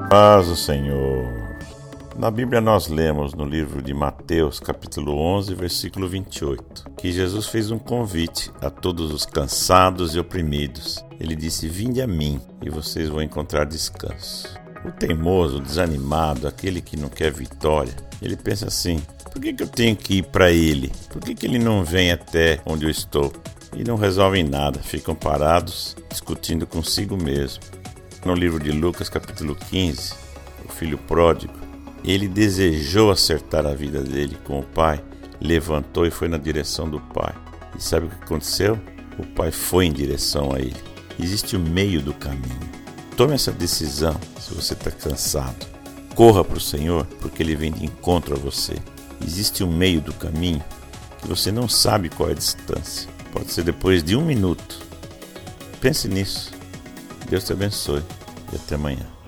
Paz do Senhor. Na Bíblia nós lemos no livro de Mateus, capítulo 11, versículo 28, que Jesus fez um convite a todos os cansados e oprimidos. Ele disse: vinde a mim e vocês vão encontrar descanso. O teimoso, o desanimado, aquele que não quer vitória, ele pensa assim: por que eu tenho que ir para ele? Por que ele não vem até onde eu estou? E não resolvem nada, ficam parados, discutindo consigo mesmo. No livro de Lucas, capítulo 15, o filho pródigo, ele desejou acertar a vida dele com o pai, levantou e foi na direção do pai. E sabe o que aconteceu? O pai foi em direção a ele. Existe o meio do caminho. Tome essa decisão se você está cansado. Corra para o Senhor, porque Ele vem de encontro a você. Existe um meio do caminho que você não sabe qual é a distância. Pode ser depois de 1 minuto. Pense nisso. Deus te abençoe e até amanhã.